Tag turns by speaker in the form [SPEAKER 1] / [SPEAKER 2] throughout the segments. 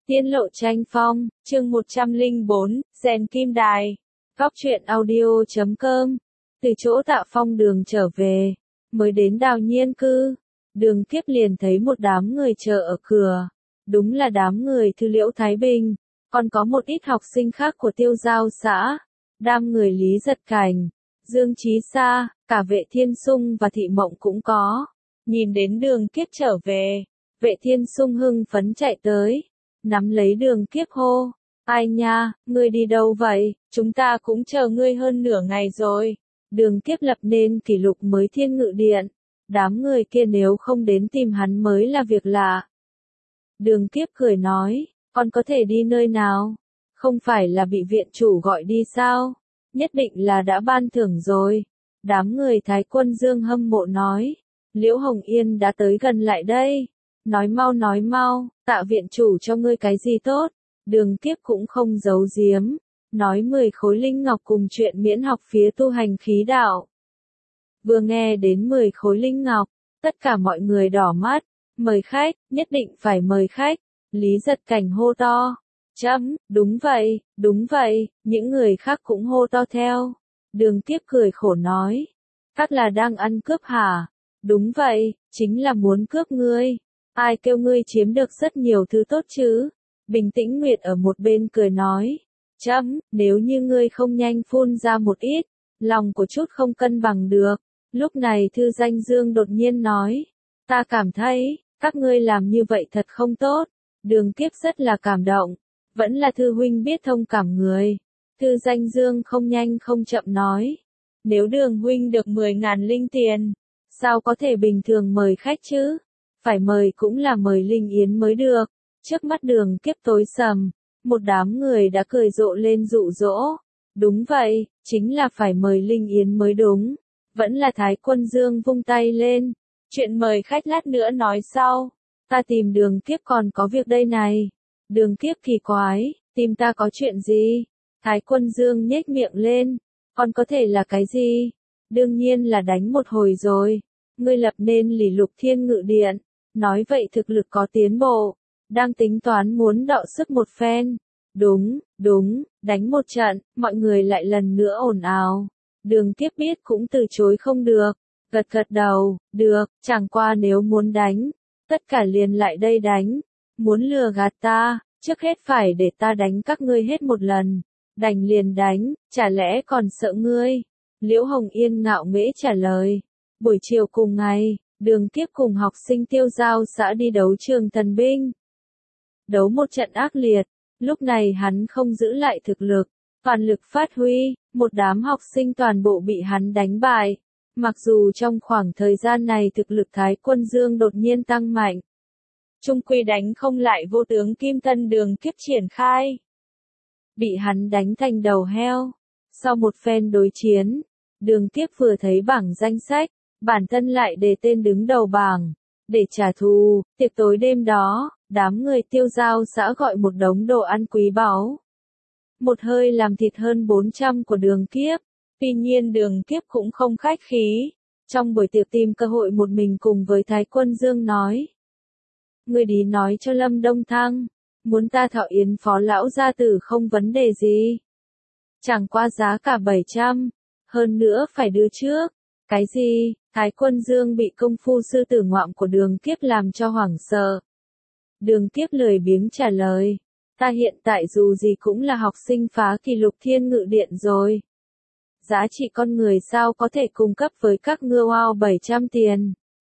[SPEAKER 1] Tiên lộ tranh phong, chương 104, rèn kim đài. Góc truyện audio.com. Từ chỗ Tạ Phong đường trở về, mới đến Đào Nhiên cư, Đường Kiếp liền thấy một đám người chờ ở cửa. Đúng là đám người Thư Liễu Thái Bình, còn có một ít học sinh khác của Tiêu Giao xã, đám người Lý Giật Cảnh, Dương Chí Sa, cả Vệ Thiên Sung và Thị Mộng cũng có. Nhìn đến Đường Kiếp trở về, Vệ Thiên Sung hưng phấn chạy tới, nắm lấy Đường Kiếp hô, ai nha, ngươi đi đâu vậy, chúng ta cũng chờ ngươi hơn nửa ngày rồi. Đường Kiếp lập nên kỷ lục mới Thiên Ngự Điện, đám người kia nếu không đến tìm hắn mới là việc lạ. Đường Kiếp cười nói, con có thể đi nơi nào? Không phải là bị viện chủ gọi đi sao? Nhất định là đã ban thưởng rồi. Đám người Thái Quân Dương hâm mộ nói, Liễu Hồng Yên đã tới gần lại đây. Nói mau, Tạ viện chủ cho ngươi cái gì tốt? Đường Kiếp cũng không giấu giếm, nói 10 khối linh ngọc cùng chuyện miễn học phía tu hành khí đạo. Vừa nghe đến 10 khối linh ngọc, tất cả mọi người đỏ mắt, mời khách, nhất định phải mời khách. Lý Giật Cảnh hô to, đúng vậy, những người khác cũng hô to theo. Đường Kiếp cười khổ nói, các là đang ăn cướp hả? Đúng vậy, chính là muốn cướp ngươi. Ai kêu ngươi chiếm được rất nhiều thứ tốt chứ? Bình Tĩnh Nguyệt ở một bên cười nói, nếu như ngươi không nhanh phun ra một ít, lòng của chút không cân bằng được. Lúc này Thư Danh Dương đột nhiên nói, ta cảm thấy, các ngươi làm như vậy thật không tốt. Đường Kiếp rất là cảm động, vẫn là Thư huynh biết thông cảm người. Thư Danh Dương không nhanh không chậm nói, nếu Đường huynh được 10.000 linh tiền, sao có thể bình thường mời khách chứ? Phải mời cũng là mời Linh Yến mới được. Trước mắt Đường Kiếp tối sầm, một đám người đã cười rộ lên dụ dỗ. Đúng vậy, chính là phải mời Linh Yến mới đúng. Vẫn là Thái Quân Dương vung tay lên, chuyện mời khách lát nữa nói sau. Ta tìm Đường Kiếp còn có việc đây này. Đường Kiếp kỳ quái, tìm ta có chuyện gì? Thái Quân Dương nhếch miệng lên, còn có thể là cái gì? Đương nhiên là đánh một hồi rồi. Ngươi lập nên Lỷ Lục Thiên Ngự Điện, nói vậy thực lực có tiến bộ, đang tính toán muốn đọ sức một phen. Đúng, đánh một trận, mọi người lại lần nữa ồn ào. Đường Kiếp biết cũng từ chối không được, gật đầu, được, chẳng qua nếu muốn đánh, tất cả liền lại đây đánh. Muốn lừa gạt ta, trước hết phải để ta đánh các ngươi hết một lần, đành liền đánh, chả lẽ còn sợ ngươi? Liễu Hồng Yên ngạo nghễ trả lời. Buổi chiều cùng ngày, Đường Kiếp cùng học sinh Tiêu Giao xã đi đấu trường thần binh. Đấu một trận ác liệt, lúc này hắn không giữ lại thực lực, toàn lực phát huy, một đám học sinh toàn bộ bị hắn đánh bại. Mặc dù trong khoảng thời gian này thực lực Thái Quân Dương đột nhiên tăng mạnh, chung quy đánh không lại vô tướng Kim Thân Đường Kiếp triển khai. Bị hắn đánh thành đầu heo. Sau một phen đối chiến, Đường Kiếp vừa thấy bảng danh sách, bản thân lại đề tên đứng đầu bảng. Để trả thù, tiệc tối đêm đó, đám người Tiêu Giao xã gọi một đống đồ ăn quý báu. Một hơi làm thịt hơn 400 của Đường Kiếp. Tuy nhiên Đường Kiếp cũng không khách khí. Trong buổi tiệc tìm cơ hội một mình cùng với Thái Quân Dương nói. Người đi nói cho Lâm Đông Thăng, muốn ta thọ yến phó lão gia tử không vấn đề gì. Chẳng qua giá cả 700, hơn nữa phải đưa trước. Cái gì? Thái Quân Dương bị công phu sư tử ngoạm của Đường Kiếp làm cho hoảng sợ. Đường Kiếp lười biếng trả lời, ta hiện tại dù gì cũng là học sinh phá kỷ lục Thiên Ngự Điện rồi. Giá trị con người sao có thể cung cấp với các ngươi 700 tiền.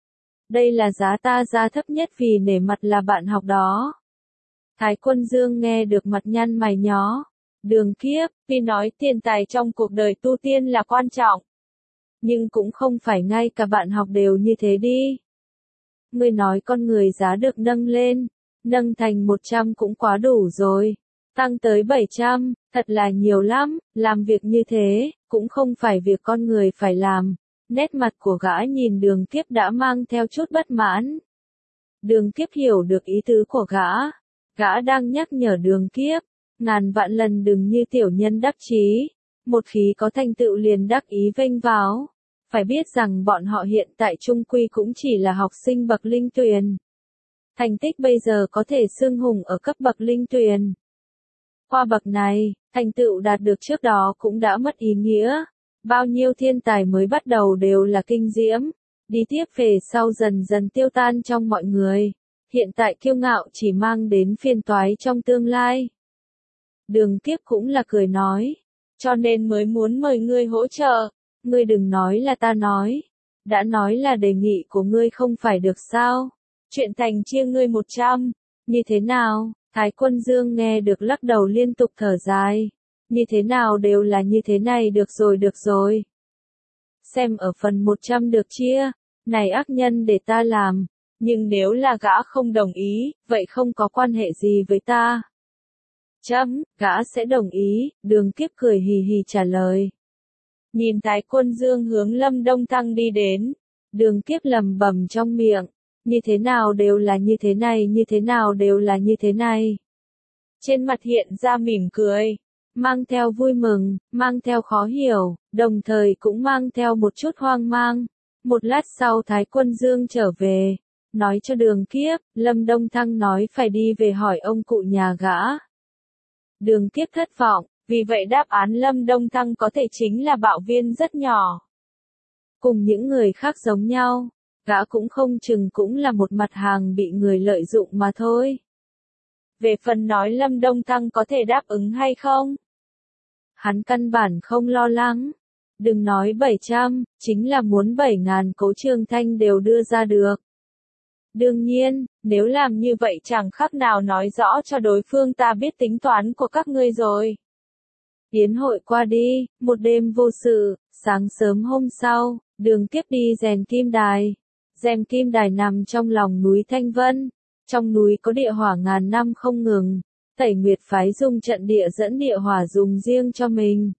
[SPEAKER 1] Đây là giá ta ra thấp nhất vì nể mặt là bạn học đó. Thái Quân Dương nghe được mặt nhăn mày nhó. Đường Kiếp, vì nói tiền tài trong cuộc đời tu tiên là quan trọng. Nhưng cũng không phải ngay cả bạn học đều như thế đi. Ngươi nói con người giá được nâng lên, nâng thành 100 cũng quá đủ rồi. Tăng tới 700, thật là nhiều lắm, làm việc như thế, cũng không phải việc con người phải làm. Nét mặt của gã nhìn Đường Kiếp đã mang theo chút bất mãn. Đường Kiếp hiểu được ý tứ của gã. Gã đang nhắc nhở Đường Kiếp, ngàn vạn lần đừng như tiểu nhân đắc chí. Một khi có thành tựu liền đắc ý vênh váo. Phải biết rằng bọn họ hiện tại chung quy cũng chỉ là học sinh bậc linh tuyền. Thành tích bây giờ có thể xưng hùng ở cấp bậc linh tuyền. Qua bậc này, thành tựu đạt được trước đó cũng đã mất ý nghĩa. Bao nhiêu thiên tài mới bắt đầu đều là kinh diễm, đi tiếp về sau dần dần tiêu tan trong mọi người. Hiện tại kiêu ngạo chỉ mang đến phiền toái trong tương lai. Đường Kiếp cũng là cười nói, cho nên mới muốn mời ngươi hỗ trợ. Ngươi đừng nói là ta nói, đã nói là đề nghị của ngươi không phải được sao? Chuyện thành chia ngươi 100, như thế nào? Thái Quân Dương nghe được lắc đầu liên tục thở dài. Như thế nào đều là như thế này, được rồi. Xem ở phần 100 được chia, này ác nhân để ta làm, nhưng nếu là gã không đồng ý, vậy không có quan hệ gì với ta. Gã sẽ đồng ý, Đường Kiếp cười hì hì trả lời. Nhìn Thái Quân Dương hướng Lâm Đông Thăng đi đến, Đường Kiếp lầm bầm trong miệng, như thế nào đều là như thế này, như thế nào đều là như thế này. Trên mặt hiện ra mỉm cười, mang theo vui mừng, mang theo khó hiểu, đồng thời cũng mang theo một chút hoang mang. Một lát sau Thái Quân Dương trở về, nói cho Đường Kiếp, Lâm Đông Thăng nói phải đi về hỏi ông cụ nhà gã. Đường Kiếp thất vọng, vì vậy đáp án Lâm Đông Thăng có thể chính là bạo viên rất nhỏ. Cùng những người khác giống nhau, gã cũng không chừng cũng là một mặt hàng bị người lợi dụng mà thôi. Về phần nói Lâm Đông Thăng có thể đáp ứng hay không? Hắn căn bản không lo lắng. Đừng nói 700, chính là muốn 7.000 Cố Trường Thanh đều đưa ra được. Đương nhiên, nếu làm như vậy chẳng khác nào nói rõ cho đối phương ta biết tính toán của các ngươi rồi. Yến hội qua đi, một đêm vô sự, sáng sớm hôm sau, Đường Kiếp đi rèn kim đài. Rèn kim đài nằm trong lòng núi Thanh Vân. Trong núi có địa hỏa ngàn năm không ngừng. Tẩy Nguyệt phái dùng trận địa dẫn địa hỏa dùng riêng cho mình.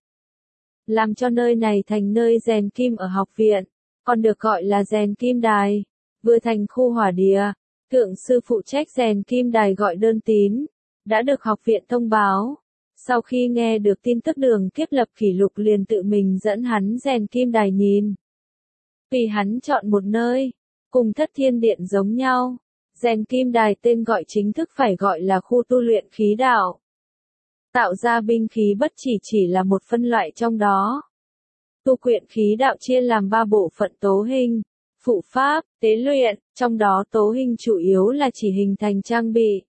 [SPEAKER 1] Làm cho nơi này thành nơi rèn kim ở học viện, còn được gọi là rèn kim đài. Vừa thành khu hỏa địa, thượng sư phụ trách rèn kim đài gọi đơn tín, đã được học viện thông báo. Sau khi nghe được tin tức Đường Kiếp lập kỷ lục liền tự mình dẫn hắn rèn kim đài nhìn. Vì hắn chọn một nơi, cùng Thất Thiên Điện giống nhau, rèn kim đài tên gọi chính thức phải gọi là khu tu luyện khí đạo. Tạo ra binh khí bất chỉ là một phân loại trong đó. Tu luyện khí đạo chia làm 3 bộ phận tố hình, phụ pháp, tế luyện, trong đó tố hình chủ yếu là chỉ hình thành trang bị.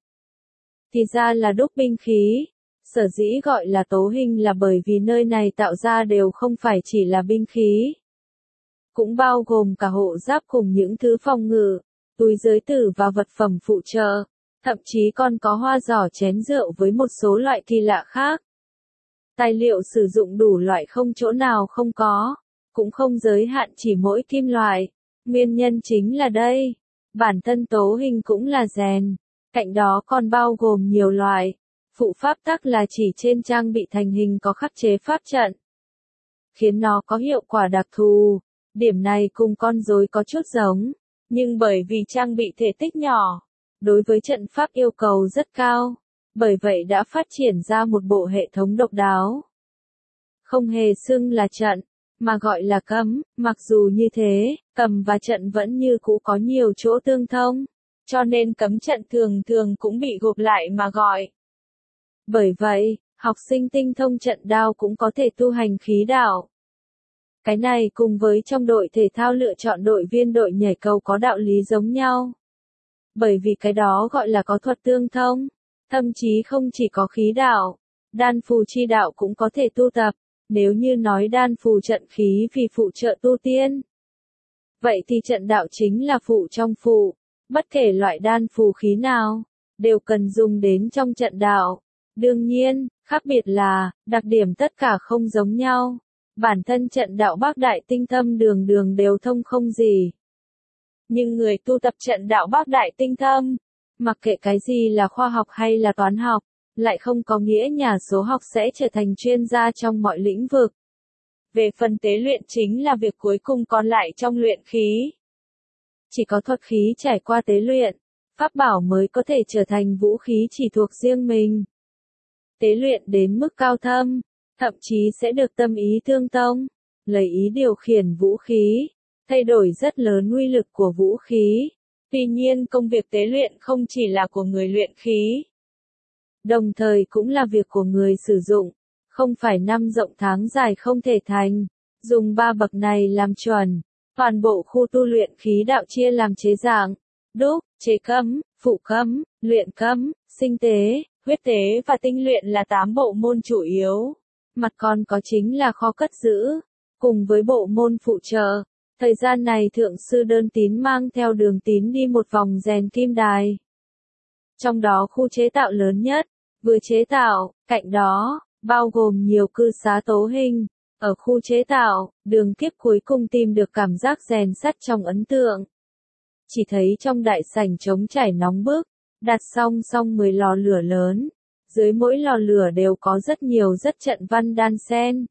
[SPEAKER 1] Thì ra là đúc binh khí. Sở dĩ gọi là tố hình là bởi vì nơi này tạo ra đều không phải chỉ là binh khí. Cũng bao gồm cả hộ giáp cùng những thứ phòng ngự, túi giới tử và vật phẩm phụ trợ, thậm chí còn có hoa giỏ chén rượu với một số loại kỳ lạ khác. Tài liệu sử dụng đủ loại không chỗ nào không có, cũng không giới hạn chỉ mỗi kim loại. Nguyên nhân chính là đây, bản thân tố hình cũng là rèn, cạnh đó còn bao gồm nhiều loại. Phụ pháp tắc là chỉ trên trang bị thành hình có khắc chế pháp trận, khiến nó có hiệu quả đặc thù. Điểm này cùng con rối có chút giống, nhưng bởi vì trang bị thể tích nhỏ, đối với trận pháp yêu cầu rất cao, bởi vậy đã phát triển ra một bộ hệ thống độc đáo. Không hề xưng là trận, mà gọi là cấm, mặc dù như thế, cầm và trận vẫn như cũ có nhiều chỗ tương thông, cho nên cấm trận thường thường cũng bị gộp lại mà gọi. Bởi vậy, học sinh tinh thông trận đao cũng có thể tu hành khí đạo. Cái này cùng với trong đội thể thao lựa chọn đội viên đội nhảy cầu có đạo lý giống nhau. Bởi vì cái đó gọi là có thuật tương thông, thậm chí không chỉ có khí đạo, đan phù chi đạo cũng có thể tu tập. Nếu như nói đan phù trận khí vì phụ trợ tu tiên, vậy thì trận đạo chính là phụ trong phụ, bất kể loại đan phù khí nào, đều cần dùng đến trong trận đạo. Đương nhiên, khác biệt là, đặc điểm tất cả không giống nhau. Bản thân trận đạo Bác Đại Tinh Thâm đường đường đều thông không gì. Nhưng người tu tập trận đạo Bác Đại Tinh Thâm, mặc kệ cái gì là khoa học hay là toán học, lại không có nghĩa nhà số học sẽ trở thành chuyên gia trong mọi lĩnh vực. Về phần tế luyện chính là việc cuối cùng còn lại trong luyện khí. Chỉ có thuật khí trải qua tế luyện, pháp bảo mới có thể trở thành vũ khí chỉ thuộc riêng mình. Tế luyện đến mức cao thâm, thậm chí sẽ được tâm ý tương thông, lấy ý điều khiển vũ khí, thay đổi rất lớn uy lực của vũ khí. Tuy nhiên công việc tế luyện không chỉ là của người luyện khí, đồng thời cũng là việc của người sử dụng, không phải năm rộng tháng dài không thể thành, dùng ba bậc này làm chuẩn. Toàn bộ khu tu luyện khí đạo chia làm chế dạng, đúc, chế cấm, phụ cấm, luyện cấm, sinh tế, huyết tế và tinh luyện là 8 bộ môn chủ yếu. Mặt còn có chính là kho cất giữ, cùng với bộ môn phụ trợ. Thời gian này thượng sư Đơn Tín mang theo Đường Tín đi một vòng rèn kim đài. Trong đó khu chế tạo lớn nhất, vừa chế tạo, cạnh đó, bao gồm nhiều cư xá tố hình. Ở khu chế tạo, Đường Kiếp cuối cùng tìm được cảm giác rèn sắt trong ấn tượng. Chỉ thấy trong đại sảnh trống trải nóng bức, đặt song song 10 lò lửa lớn. Dưới mỗi lò lửa đều có rất nhiều rất trận văn đan xen.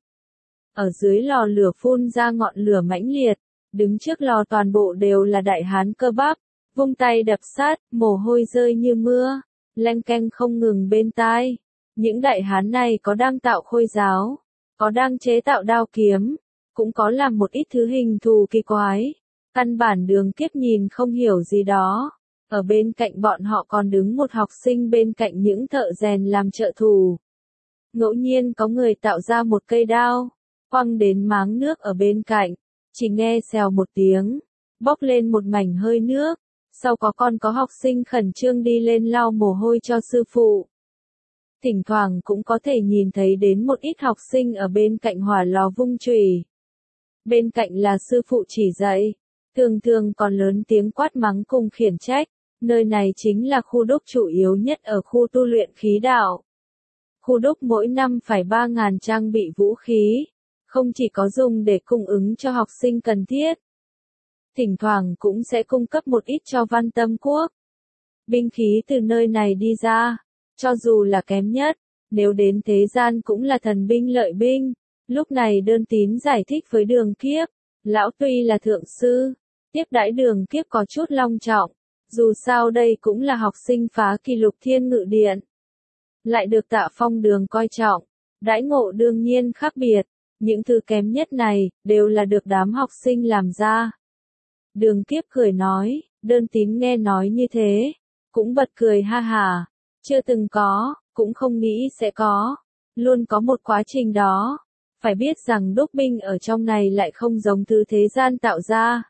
[SPEAKER 1] Ở dưới lò lửa phun ra ngọn lửa mãnh liệt, đứng trước lò toàn bộ đều là đại hán cơ bắp, vung tay đập sắt, mồ hôi rơi như mưa, leng keng không ngừng bên tai. Những đại hán này có đang tạo khôi giáo, có đang chế tạo đao kiếm, cũng có làm một ít thứ hình thù kỳ quái. Căn bản Đường Kiếp nhìn không hiểu gì đó. Ở bên cạnh bọn họ còn đứng một học sinh bên cạnh những thợ rèn làm trợ thủ. Ngẫu nhiên có người tạo ra một cây đao, quăng đến máng nước ở bên cạnh, chỉ nghe xèo một tiếng, bốc lên một mảnh hơi nước, sau có học sinh khẩn trương đi lên lau mồ hôi cho sư phụ. Thỉnh thoảng cũng có thể nhìn thấy đến một ít học sinh ở bên cạnh hỏa lò vung chùy. Bên cạnh là sư phụ chỉ dạy, thường thường còn lớn tiếng quát mắng cùng khiển trách. Nơi này chính là khu đúc chủ yếu nhất ở khu tu luyện khí đạo. Khu đúc mỗi năm phải 3.000 trang bị vũ khí, không chỉ có dùng để cung ứng cho học sinh cần thiết. Thỉnh thoảng cũng sẽ cung cấp một ít cho Văn Tâm Quốc. Binh khí từ nơi này đi ra, cho dù là kém nhất, nếu đến thế gian cũng là thần binh lợi binh. Lúc này Đơn Tín giải thích với Đường Kiếp, lão tuy là thượng sư, tiếp đãi Đường Kiếp có chút long trọng. Dù sao đây cũng là học sinh phá kỷ lục Thiên Ngự Điện. Lại được Tạ Phong Đường coi trọng, đãi ngộ đương nhiên khác biệt, những thứ kém nhất này, đều là được đám học sinh làm ra. Đường Kiếp cười nói, Đơn Tín nghe nói như thế, cũng bật cười ha hà, chưa từng có, cũng không nghĩ sẽ có, luôn có một quá trình đó. Phải biết rằng đúc binh ở trong này lại không giống thứ thế gian tạo ra.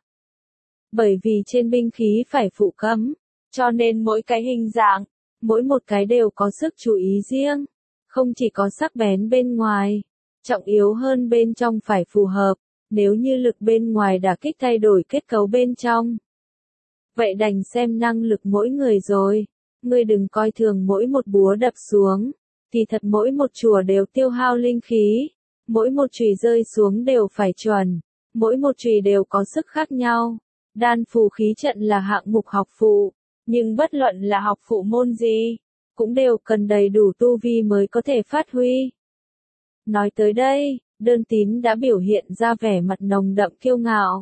[SPEAKER 1] Bởi vì trên binh khí phải phụ cấm, cho nên mỗi cái hình dạng, mỗi một cái đều có sức chú ý riêng, không chỉ có sắc bén bên ngoài, trọng yếu hơn bên trong phải phù hợp, nếu như lực bên ngoài đả kích thay đổi kết cấu bên trong. Vậy đành xem năng lực mỗi người rồi, ngươi đừng coi thường mỗi một búa đập xuống, thì thật mỗi một chùa đều tiêu hao linh khí, mỗi một chùy rơi xuống đều phải chuẩn, mỗi một chùy đều có sức khác nhau. Đan phù khí trận là hạng mục học phụ, nhưng bất luận là học phụ môn gì, cũng đều cần đầy đủ tu vi mới có thể phát huy. Nói tới đây, Đơn Tín đã biểu hiện ra vẻ mặt nồng đậm kiêu ngạo.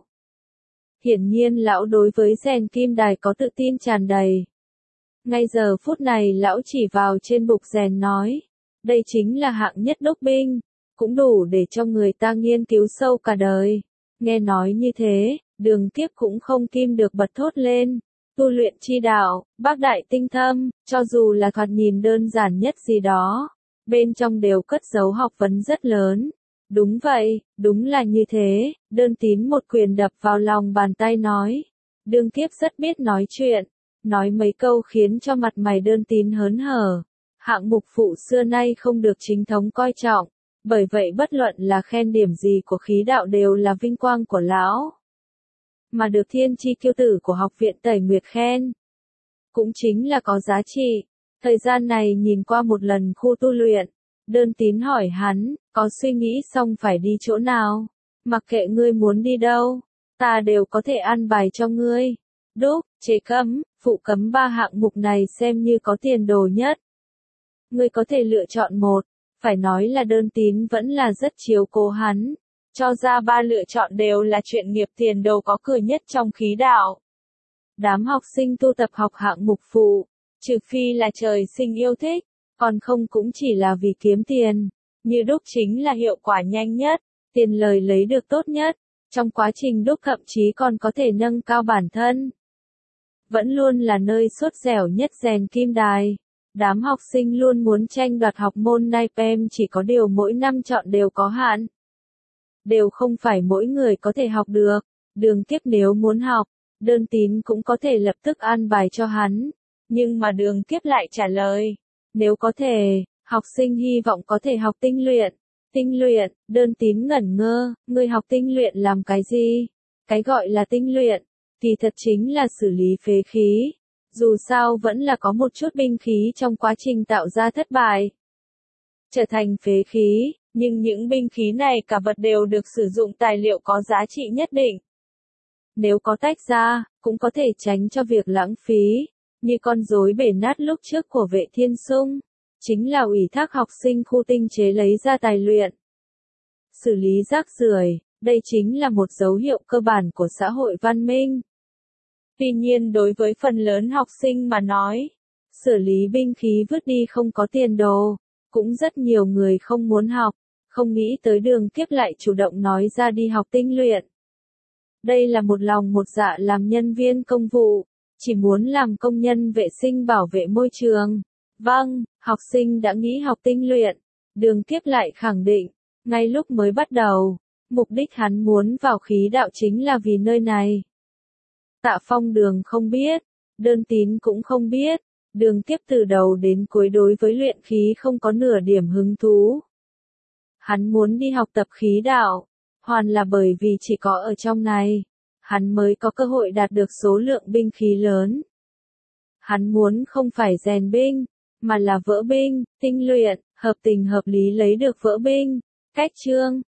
[SPEAKER 1] Hiển nhiên lão đối với rèn kim đài có tự tin tràn đầy. Ngay giờ phút này lão chỉ vào trên bục rèn nói, đây chính là hạng nhất đúc binh, cũng đủ để cho người ta nghiên cứu sâu cả đời. Nghe nói như thế, Đường Kiếp cũng không kim được bật thốt lên. Tu luyện chi đạo, bác đại tinh thâm, cho dù là thoạt nhìn đơn giản nhất gì đó, bên trong đều cất giấu học vấn rất lớn. Đúng vậy, đúng là như thế, Đơn Tín một quyền đập vào lòng bàn tay nói. Đường Kiếp rất biết nói chuyện, nói mấy câu khiến cho mặt mày Đơn Tín hớn hở. Hạng mục phụ xưa nay không được chính thống coi trọng, bởi vậy bất luận là khen điểm gì của khí đạo đều là vinh quang của lão. Mà được thiên chi kiêu tử của học viện Tẩy Nguyệt khen, cũng chính là có giá trị. Thời gian này nhìn qua một lần khu tu luyện, Đơn Tín hỏi hắn, có suy nghĩ xong phải đi chỗ nào? Mặc kệ ngươi muốn đi đâu, ta đều có thể an bài cho ngươi. Đúc, chế cấm, phụ cấm ba hạng mục này xem như có tiền đồ nhất. Ngươi có thể lựa chọn một, phải nói là Đơn Tín vẫn là rất chiếu cố hắn. Cho ra ba lựa chọn đều là chuyện nghiệp tiền đồ có cửa nhất trong khí đạo. Đám học sinh tu tập học hạng mục phụ, trừ phi là trời sinh yêu thích, còn không cũng chỉ là vì kiếm tiền. Như đúc chính là hiệu quả nhanh nhất, tiền lời lấy được tốt nhất, trong quá trình đúc thậm chí còn có thể nâng cao bản thân. vẫn luôn là nơi sốt dẻo nhất rèn kim đài. Đám học sinh luôn muốn tranh đoạt học môn NIPEM, chỉ có điều mỗi năm chọn đều có hạn. Đều không phải mỗi người có thể học được. Đường Kiếp nếu muốn học, Đơn Tín cũng có thể lập tức an bài cho hắn. Nhưng mà Đường Kiếp lại trả lời, nếu có thể, học sinh hy vọng có thể học tinh luyện. Tinh luyện, Đơn Tín ngẩn ngơ, ngươi học tinh luyện làm cái gì? Cái gọi là tinh luyện, thì thật chính là xử lý phế khí. Dù sao vẫn là có một chút binh khí trong quá trình tạo ra thất bại, trở thành phế khí, nhưng những binh khí này cả vật đều được sử dụng tài liệu có giá trị nhất định. Nếu có tách ra, cũng có thể tránh cho việc lãng phí, như con rối bể nát lúc trước của Vệ Thiên Sung, chính là ủy thác học sinh khu tinh chế lấy ra tài luyện. Xử lý rác rưởi, đây chính là một dấu hiệu cơ bản của xã hội văn minh. Tuy nhiên đối với phần lớn học sinh mà nói, xử lý binh khí vứt đi không có tiền đồ, cũng rất nhiều người không muốn học, không nghĩ tới Đường Kiếp lại chủ động nói ra đi học tinh luyện. Đây là một lòng một dạ làm nhân viên công vụ, chỉ muốn làm công nhân vệ sinh bảo vệ môi trường. Vâng, học sinh đã nghĩ học tinh luyện. Đường Kiếp lại khẳng định, ngay lúc mới bắt đầu, mục đích hắn muốn vào khí đạo chính là vì nơi này. Tạ Phong Đường không biết, Đơn Tín cũng không biết, Đường Kiếp từ đầu đến cuối đối với luyện khí không có nửa điểm hứng thú. Hắn muốn đi học tập khí đạo, hoàn là bởi vì chỉ có ở trong này, hắn mới có cơ hội đạt được số lượng binh khí lớn. Hắn muốn không phải rèn binh, mà là vỡ binh, tinh luyện, hợp tình hợp lý lấy được vỡ binh. Cách chương